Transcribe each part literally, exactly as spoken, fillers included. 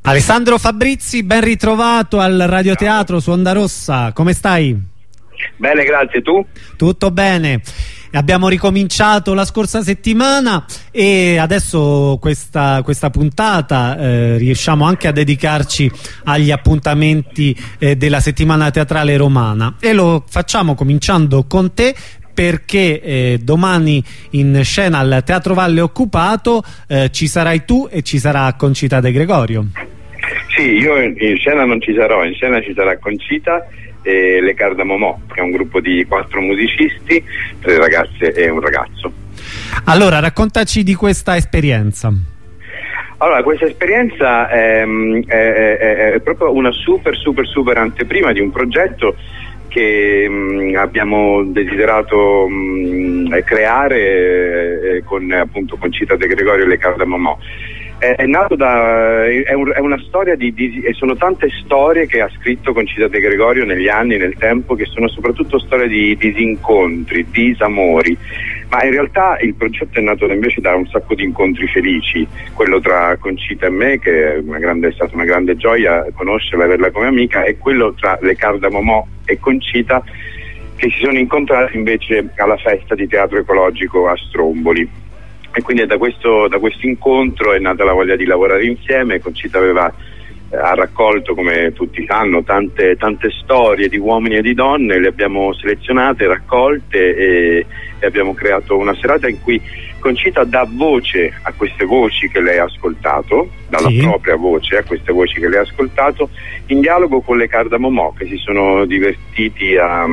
Alessandro Fabrizi, ben ritrovato al Radioteatro su Onda Rossa, come stai? Bene, grazie, tu? Tutto bene. Abbiamo ricominciato la scorsa settimana e adesso questa, questa puntata eh, riusciamo anche a dedicarci agli appuntamenti eh, della settimana teatrale romana, e lo facciamo cominciando con te, perché eh, domani in scena al Teatro Valle Occupato eh, ci sarai tu e ci sarà Concita De Gregorio. Sì, io in scena non ci sarò, in scena ci sarà Concita e Le Cardamomò, che è un gruppo di quattro musicisti, tre ragazze e un ragazzo. Allora, raccontaci di questa esperienza. Allora, questa esperienza è, è, è, è proprio una super super super anteprima di un progetto che mh, abbiamo desiderato mh, creare eh, con appunto Concita De Gregorio e Le Cardamomò. È, è nato da è, un, è una storia di, di e sono tante storie che ha scritto Concita De Gregorio negli anni, nel tempo, che sono soprattutto storie di disincontri, disamori, ma in realtà il progetto è nato invece da un sacco di incontri felici, quello tra Concita e me, che è, una grande, è stata una grande gioia conoscerla e averla come amica, e quello tra Le Cardamomò e Concita, che si sono incontrati invece alla festa di teatro ecologico a Stromboli. E quindi è da questo, da questo incontro è nata la voglia di lavorare insieme. Concita aveva eh, ha raccolto, come tutti sanno, tante, tante storie di uomini e di donne, le abbiamo selezionate, raccolte e, e abbiamo creato una serata in cui Concita dà voce a queste voci che lei ha ascoltato, dalla sì. propria voce a queste voci che lei ha ascoltato, in dialogo con Le Cardamomò, che si sono divertiti a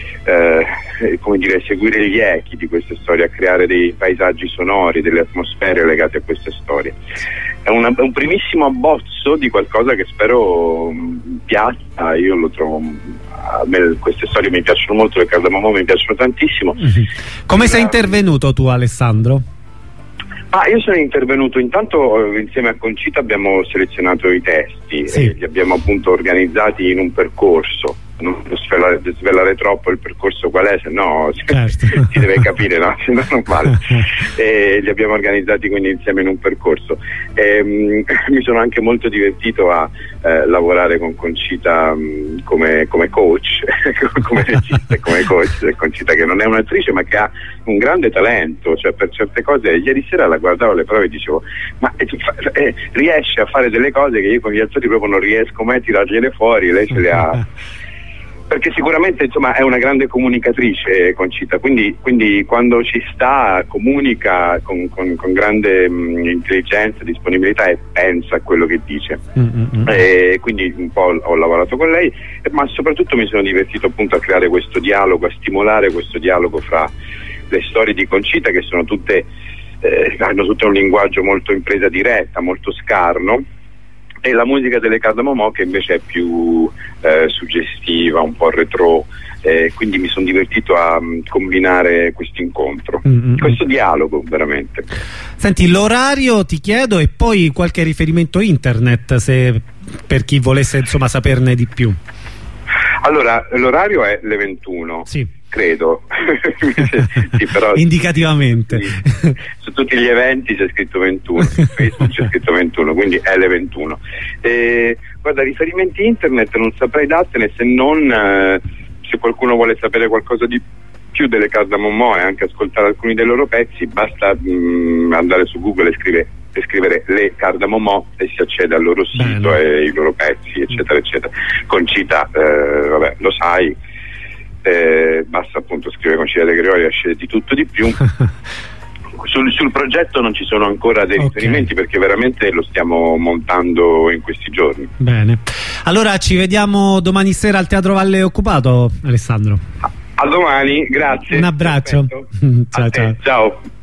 eh, come dire, seguire gli echi di queste storie, a creare dei paesaggi sonori, delle atmosfere legate a queste storie. È, una, è un primissimo abbozzo di qualcosa che spero mh, piaccia. Io lo trovo, a me queste storie mi piacciono molto, Le Cardamomò mi piacciono tantissimo. Mm-hmm. Come sei intervenuto tu, Alessandro? Ah, io sono intervenuto intanto insieme a Concita, abbiamo selezionato i testi sì. e li abbiamo appunto organizzati in un percorso. Non svelare, svelare troppo il percorso qual è, se no certo. si deve capire, no? Se no non vale. E li abbiamo organizzati quindi insieme in un percorso. E, mh, mi sono anche molto divertito a eh, lavorare con Concita mh, come, come coach, come regista e come coach. Concita, che non è un'attrice ma che ha un grande talento, cioè per certe cose. Ieri sera la guardavo alle prove e dicevo, ma eh, eh, riesce a fare delle cose che io con gli attori proprio non riesco mai a tirargliele fuori, lei ce le ha. Perché sicuramente insomma è una grande comunicatrice, Concita, quindi, quindi quando ci sta comunica con, con, con grande mh, intelligenza, disponibilità, e pensa a quello che dice. Mm-hmm. E quindi un po' ho lavorato con lei, ma soprattutto mi sono divertito appunto a creare questo dialogo, a stimolare questo dialogo fra le storie di Concita, che sono tutte eh, hanno tutte un linguaggio molto in presa diretta, molto scarno, e la musica delle Cardamomò, che invece è più eh, suggestiva, un po' retro, eh, quindi mi sono divertito a um, combinare questo incontro, mm-hmm. questo dialogo veramente. Senti, l'orario ti chiedo, e poi qualche riferimento internet, se per chi volesse insomma saperne di più. Allora, l'orario è le ventuno. Sì. Credo. Sì, però indicativamente sì, su tutti gli eventi c'è scritto ventuno, su Facebook c'è scritto ventuno, quindi è le ventuno. E, guarda, riferimenti internet non saprei dartene, se non eh, se qualcuno vuole sapere qualcosa di più delle Cardamomò e anche ascoltare alcuni dei loro pezzi, basta mh, andare su Google e scrivere e scrivere Le Cardamomò e si accede al loro sito e ai loro pezzi, eccetera eccetera. Concita, eh, vabbè, lo sai, eh, basta appunto scrivere Concita De Gregorio e esce di tutto di più. Sul, sul progetto non ci sono ancora dei okay. riferimenti, perché veramente lo stiamo montando in questi giorni. Bene, allora ci vediamo domani sera al Teatro Valle Occupato, Alessandro. A, a domani, grazie. Un abbraccio. Ciao, ciao. Ciao.